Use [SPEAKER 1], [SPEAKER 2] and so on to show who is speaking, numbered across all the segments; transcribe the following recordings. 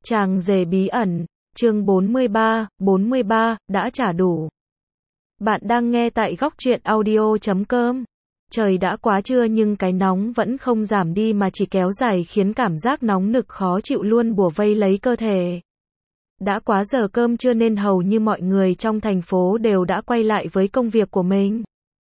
[SPEAKER 1] Chàng rể bí ẩn, chương 43, đã trả đủ. Bạn đang nghe tại góc truyện audio.com. Trời đã quá trưa nhưng cái nóng vẫn không giảm đi mà chỉ kéo dài khiến cảm giác nóng nực khó chịu luôn bủa vây lấy cơ thể. Đã quá giờ cơm trưa nên hầu như mọi người trong thành phố đều đã quay lại với công việc của mình.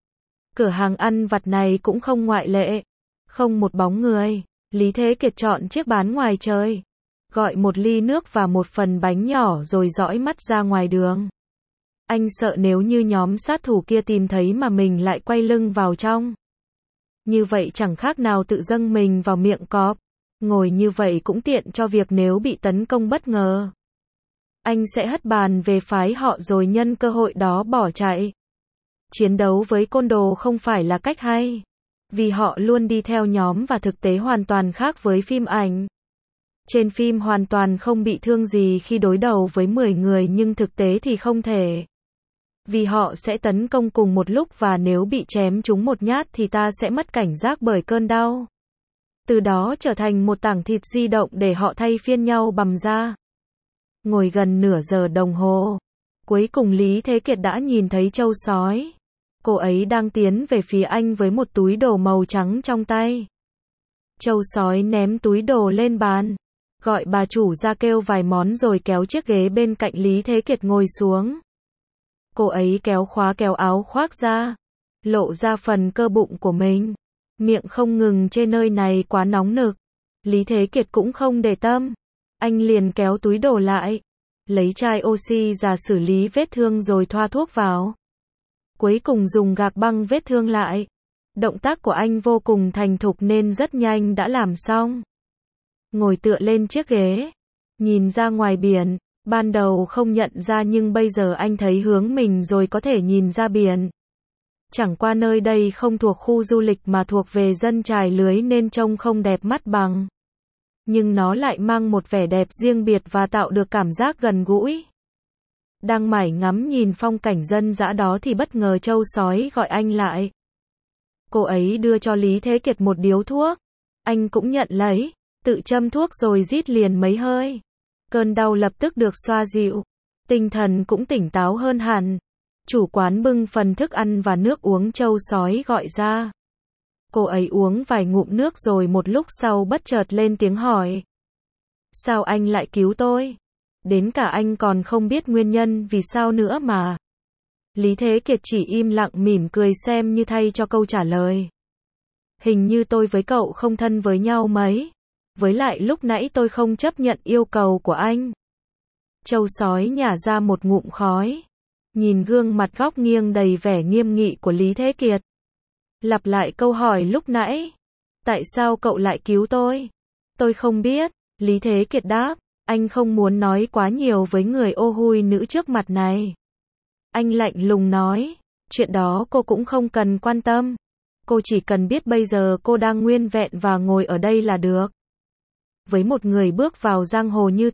[SPEAKER 1] Cửa hàng ăn vặt này cũng không ngoại lệ. Không một bóng người. Lý Thế Kiệt chọn chiếc bàn ngoài trời, gọi một ly nước và một phần bánh nhỏ rồi dõi mắt ra ngoài đường. Anh sợ nếu như nhóm sát thủ kia tìm thấy mà mình lại quay lưng vào trong. Như vậy chẳng khác nào tự dâng mình vào miệng cọp. Ngồi như vậy cũng tiện cho việc nếu bị tấn công bất ngờ. Anh sẽ hất bàn về phái họ rồi nhân cơ hội đó bỏ chạy. Chiến đấu với côn đồ không phải là cách hay. Vì họ luôn đi theo nhóm và thực tế hoàn toàn khác với phim ảnh. Trên phim hoàn toàn không bị thương gì khi đối đầu với 10 người nhưng thực tế thì không thể. Vì họ sẽ tấn công cùng một lúc và nếu bị chém trúng một nhát thì ta sẽ mất cảnh giác bởi cơn đau. Từ đó trở thành một tảng thịt di động để họ thay phiên nhau bằm ra. Ngồi gần nửa giờ đồng hồ. Cuối cùng Lý Thế Kiệt đã nhìn thấy trâu sói. Cô ấy đang tiến về phía anh với một túi đồ màu trắng trong tay. Trâu sói ném túi đồ lên bàn, gọi bà chủ ra kêu vài món rồi kéo chiếc ghế bên cạnh Lý Thế Kiệt ngồi xuống. Cô ấy kéo khóa kéo áo khoác ra, lộ ra phần cơ bụng của mình. Miệng không ngừng chê nơi này quá nóng nực. Lý Thế Kiệt cũng không để tâm. Anh liền kéo túi đồ lại, lấy chai oxy ra xử lý vết thương rồi thoa thuốc vào. Cuối cùng dùng gạc băng vết thương lại. Động tác của anh vô cùng thành thục nên rất nhanh đã làm xong. Ngồi tựa lên chiếc ghế, nhìn ra ngoài biển, ban đầu không nhận ra nhưng bây giờ anh thấy hướng mình rồi có thể nhìn ra biển. Chẳng qua nơi đây không thuộc khu du lịch mà thuộc về dân chài lưới nên trông không đẹp mắt bằng. Nhưng nó lại mang một vẻ đẹp riêng biệt và tạo được cảm giác gần gũi. Đang mải ngắm nhìn phong cảnh dân dã đó thì bất ngờ trâu sói gọi anh lại. Cô ấy đưa cho Lý Thế Kiệt một điếu thuốc. Anh cũng nhận lấy, tự châm thuốc rồi rít liền mấy hơi. Cơn đau lập tức được xoa dịu. Tinh thần cũng tỉnh táo hơn hẳn. Chủ quán bưng phần thức ăn và nước uống trâu sói gọi ra. Cô ấy uống vài ngụm nước rồi một lúc sau bất chợt lên tiếng hỏi. Sao anh lại cứu tôi? Đến cả anh còn không biết nguyên nhân vì sao nữa mà. Lý Thế Kiệt chỉ im lặng mỉm cười xem như thay cho câu trả lời. Hình như tôi với cậu không thân với nhau mấy. Với lại lúc nãy tôi không chấp nhận yêu cầu của anh. Trâu sói nhả ra một ngụm khói. Nhìn gương mặt góc nghiêng đầy vẻ nghiêm nghị của Lý Thế Kiệt. Lặp lại câu hỏi lúc nãy. Tại sao cậu lại cứu tôi? Tôi không biết. Lý Thế Kiệt đáp. Anh không muốn nói quá nhiều với người ô hui nữ trước mặt này. Anh lạnh lùng nói. Chuyện đó cô cũng không cần quan tâm. Cô chỉ cần biết bây giờ cô đang nguyên vẹn và ngồi ở đây là được. Với một người bước vào giang hồ như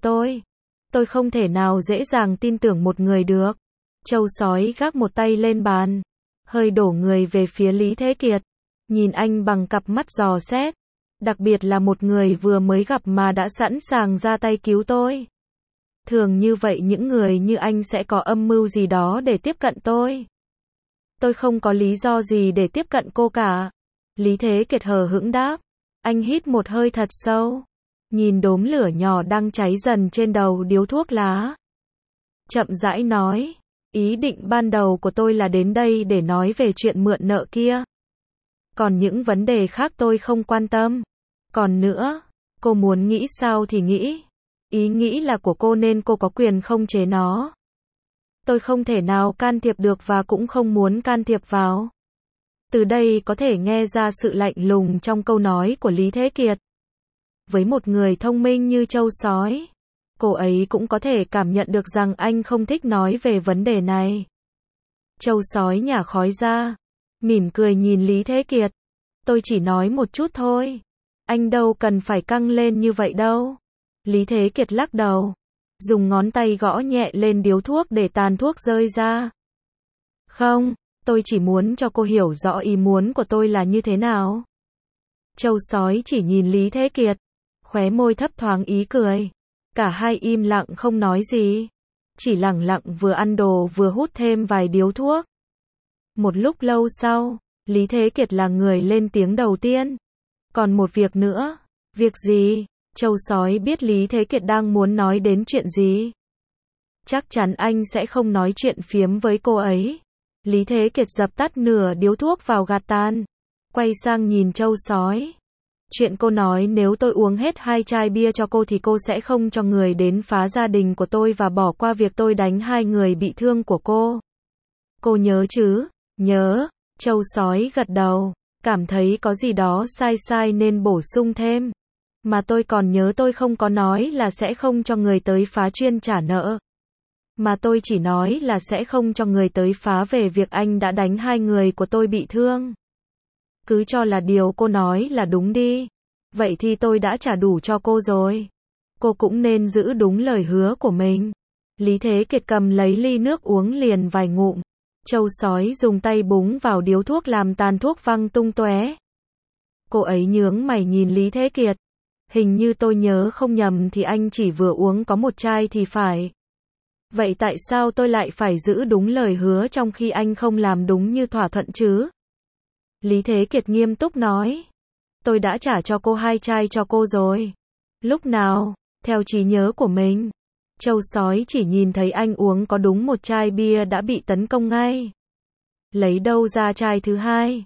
[SPEAKER 1] tôi không thể nào dễ dàng tin tưởng một người được. Trâu sói gác một tay lên bàn, hơi đổ người về phía Lý Thế Kiệt, nhìn anh bằng cặp mắt dò xét. Đặc biệt là một người vừa mới gặp mà đã sẵn sàng ra tay cứu tôi. Thường như vậy những người như anh sẽ có âm mưu gì đó để tiếp cận tôi. Tôi không có lý do gì để tiếp cận cô cả. Lý Thế Kiệt hờ hững đáp. Anh hít một hơi thật sâu. Nhìn đốm lửa nhỏ đang cháy dần trên đầu điếu thuốc lá. Chậm rãi nói. Ý định ban đầu của tôi là đến đây để nói về chuyện mượn nợ kia. Còn những vấn đề khác tôi không quan tâm. Còn nữa, cô muốn nghĩ sao thì nghĩ. Ý nghĩ là của cô nên cô có quyền không chế nó. Tôi không thể nào can thiệp được và cũng không muốn can thiệp vào. Từ đây có thể nghe ra sự lạnh lùng trong câu nói của Lý Thế Kiệt. Với một người thông minh như trâu sói, cô ấy cũng có thể cảm nhận được rằng anh không thích nói về vấn đề này. Trâu sói nhả khói ra, mỉm cười nhìn Lý Thế Kiệt. Tôi chỉ nói một chút thôi. Anh đâu cần phải căng lên như vậy đâu. Lý Thế Kiệt lắc đầu, dùng ngón tay gõ nhẹ lên điếu thuốc để tàn thuốc rơi ra. Không, tôi chỉ muốn cho cô hiểu rõ ý muốn của tôi là như thế nào. Trâu sói chỉ nhìn Lý Thế Kiệt, khóe môi thấp thoáng ý cười. Cả hai im lặng không nói gì. Chỉ lẳng lặng vừa ăn đồ vừa hút thêm vài điếu thuốc. Một lúc lâu sau, Lý Thế Kiệt là người lên tiếng đầu tiên. Còn một việc nữa. Việc gì? Châu Sói biết Lý Thế Kiệt đang muốn nói đến chuyện gì. Chắc chắn anh sẽ không nói chuyện phiếm với cô ấy. Lý Thế Kiệt dập tắt nửa điếu thuốc vào gạt tàn. Quay sang nhìn Châu Sói. Chuyện cô nói nếu tôi uống hết 2 chai bia cho cô thì cô sẽ không cho người đến phá gia đình của tôi và bỏ qua việc tôi đánh 2 người bị thương của cô. Cô nhớ chứ? Nhớ. Châu Sói gật đầu. Cảm thấy có gì đó sai sai nên bổ sung thêm. Mà tôi còn nhớ tôi không có nói là sẽ không cho người tới phá chuyên trả nợ. Mà tôi chỉ nói là sẽ không cho người tới phá về việc anh đã đánh 2 người của tôi bị thương. Cứ cho là điều cô nói là đúng đi. Vậy thì tôi đã trả đủ cho cô rồi. Cô cũng nên giữ đúng lời hứa của mình. Lý Thế Kiệt cầm lấy ly nước uống liền vài ngụm. Châu Sói dùng tay búng vào điếu thuốc làm tàn thuốc văng tung tóe. Cô ấy nhướng mày nhìn Lý Thế Kiệt. Hình như tôi nhớ không nhầm thì anh chỉ vừa uống có 1 chai thì phải. Vậy tại sao tôi lại phải giữ đúng lời hứa trong khi anh không làm đúng như thỏa thuận chứ? Lý Thế Kiệt nghiêm túc nói. Tôi đã trả cho cô 2 chai cho cô rồi. Lúc nào? Theo trí nhớ của mình. Châu Sói chỉ nhìn thấy anh uống có đúng 1 chai bia đã bị tấn công ngay. Lấy đâu ra chai thứ 2?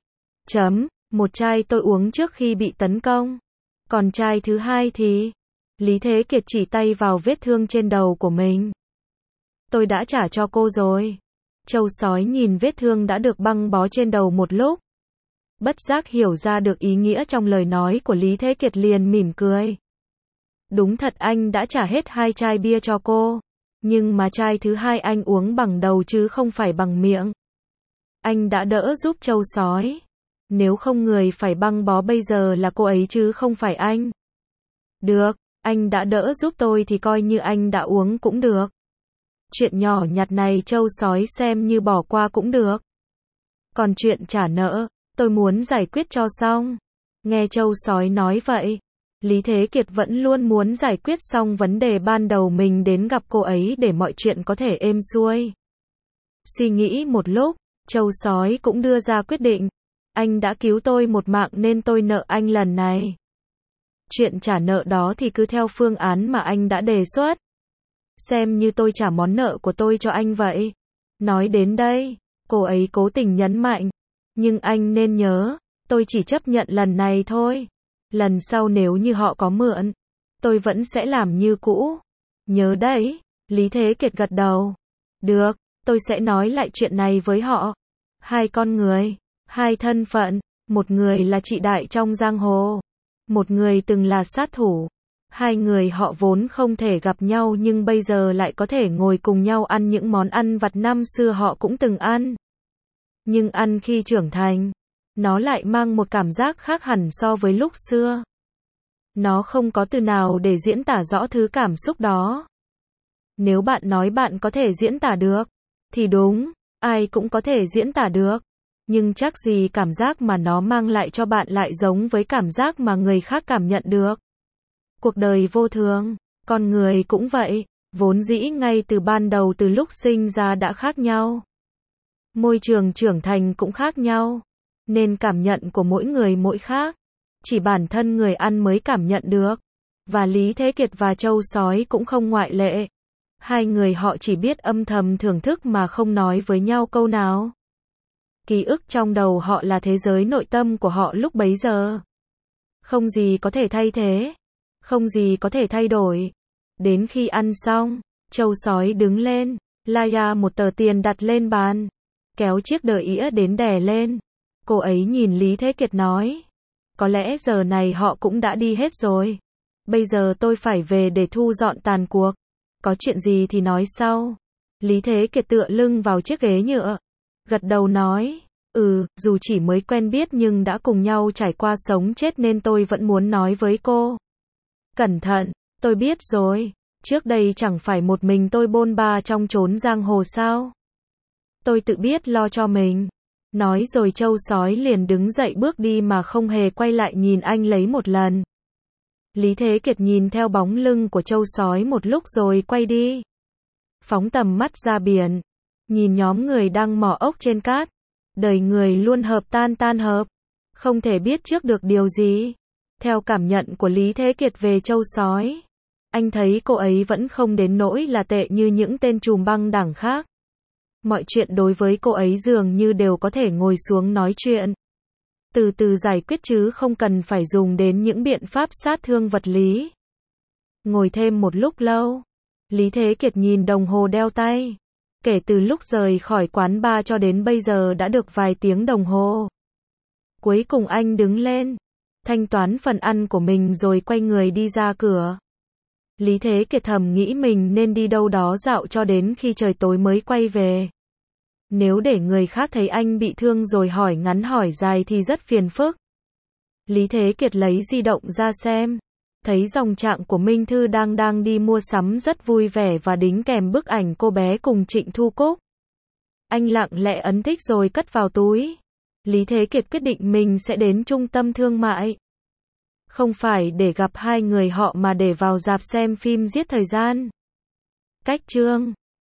[SPEAKER 1] 1 chai tôi uống trước khi bị tấn công. Còn chai thứ 2 thì? Lý Thế Kiệt chỉ tay vào vết thương trên đầu của mình. Tôi đã trả cho cô rồi. Châu Sói nhìn vết thương đã được băng bó trên đầu một lúc. Bất giác hiểu ra được ý nghĩa trong lời nói của Lý Thế Kiệt liền mỉm cười. Đúng thật anh đã trả hết 2 chai bia cho cô. Nhưng mà chai thứ 2 anh uống bằng đầu chứ không phải bằng miệng. Anh đã đỡ giúp Châu Sói. Nếu không người phải băng bó bây giờ là cô ấy chứ không phải anh. Được, anh đã đỡ giúp tôi thì coi như anh đã uống cũng được. Chuyện nhỏ nhặt này Châu Sói xem như bỏ qua cũng được. Còn chuyện trả nợ, tôi muốn giải quyết cho xong. Nghe Châu Sói nói vậy, Lý Thế Kiệt vẫn luôn muốn giải quyết xong vấn đề ban đầu mình đến gặp cô ấy để mọi chuyện có thể êm xuôi. Suy nghĩ một lúc, Châu Sói cũng đưa ra quyết định. Anh đã cứu tôi một mạng nên tôi nợ anh lần này. Chuyện trả nợ đó thì cứ theo phương án mà anh đã đề xuất. Xem như tôi trả món nợ của tôi cho anh vậy. Nói đến đây, cô ấy cố tình nhấn mạnh. Nhưng anh nên nhớ, tôi chỉ chấp nhận lần này thôi. Lần sau nếu như họ có mượn, tôi vẫn sẽ làm như cũ. Nhớ đấy, Lý Thế Kiệt gật đầu. Được, tôi sẽ nói lại chuyện này với họ. 2 con người, 2 thân phận, một người là chị đại trong giang hồ, một người từng là sát thủ. 2 người họ vốn không thể gặp nhau nhưng bây giờ lại có thể ngồi cùng nhau ăn những món ăn vặt năm xưa họ cũng từng ăn. Nhưng ăn khi trưởng thành, nó lại mang một cảm giác khác hẳn so với lúc xưa. Nó không có từ nào để diễn tả rõ thứ cảm xúc đó. Nếu bạn nói bạn có thể diễn tả được, thì đúng, ai cũng có thể diễn tả được. Nhưng chắc gì cảm giác mà nó mang lại cho bạn lại giống với cảm giác mà người khác cảm nhận được. Cuộc đời vô thường, con người cũng vậy, vốn dĩ ngay từ ban đầu từ lúc sinh ra đã khác nhau. Môi trường trưởng thành cũng khác nhau, nên cảm nhận của mỗi người mỗi khác. Chỉ bản thân người ăn mới cảm nhận được. Và Lý Thế Kiệt và Châu Sói cũng không ngoại lệ. 2 người họ chỉ biết âm thầm thưởng thức mà không nói với nhau câu nào. Ký ức trong đầu họ là thế giới nội tâm của họ lúc bấy giờ. Không gì có thể thay thế. Không gì có thể thay đổi. Đến khi ăn xong, Châu Sói đứng lên, laya một tờ tiền đặt lên bàn, kéo chiếc đờ ĩa đến đè lên. Cô ấy nhìn Lý Thế Kiệt nói. Có lẽ giờ này họ cũng đã đi hết rồi. Bây giờ tôi phải về để thu dọn tàn cuộc. Có chuyện gì thì nói sau. Lý Thế Kiệt tựa lưng vào chiếc ghế nhựa. Gật đầu nói. Dù chỉ mới quen biết nhưng đã cùng nhau trải qua sống chết nên tôi vẫn muốn nói với cô. Cẩn thận, tôi biết rồi. Trước đây chẳng phải một mình tôi bôn ba trong chốn giang hồ sao. Tôi tự biết lo cho mình. Nói rồi Châu Sói liền đứng dậy bước đi mà không hề quay lại nhìn anh lấy một lần. Lý Thế Kiệt nhìn theo bóng lưng của trâu sói một lúc rồi quay đi. Phóng tầm mắt ra biển. Nhìn nhóm người đang mò ốc trên cát. Đời người luôn hợp tan tan hợp. Không thể biết trước được điều gì. Theo cảm nhận của Lý Thế Kiệt về trâu sói, anh thấy cô ấy vẫn không đến nỗi là tệ như những tên trùm băng đảng khác. Mọi chuyện đối với cô ấy dường như đều có thể ngồi xuống nói chuyện. Từ từ giải quyết chứ không cần phải dùng đến những biện pháp sát thương vật lý. Ngồi thêm một lúc lâu, Lý Thế Kiệt nhìn đồng hồ đeo tay. Kể từ lúc rời khỏi quán bar cho đến bây giờ đã được vài tiếng đồng hồ. Cuối cùng anh đứng lên, thanh toán phần ăn của mình rồi quay người đi ra cửa. Lý Thế Kiệt thầm nghĩ mình nên đi đâu đó dạo cho đến khi trời tối mới quay về. Nếu để người khác thấy anh bị thương rồi hỏi ngắn hỏi dài thì rất phiền phức. Lý Thế Kiệt lấy di động ra xem. Thấy dòng trạng của Minh Thư đang đi mua sắm rất vui vẻ và đính kèm bức ảnh cô bé cùng Trịnh Thu Cúc. Anh lặng lẽ ấn thích rồi cất vào túi. Lý Thế Kiệt quyết định mình sẽ đến trung tâm thương mại. Không phải để gặp hai người họ mà để vào rạp xem phim giết thời gian. Cách chương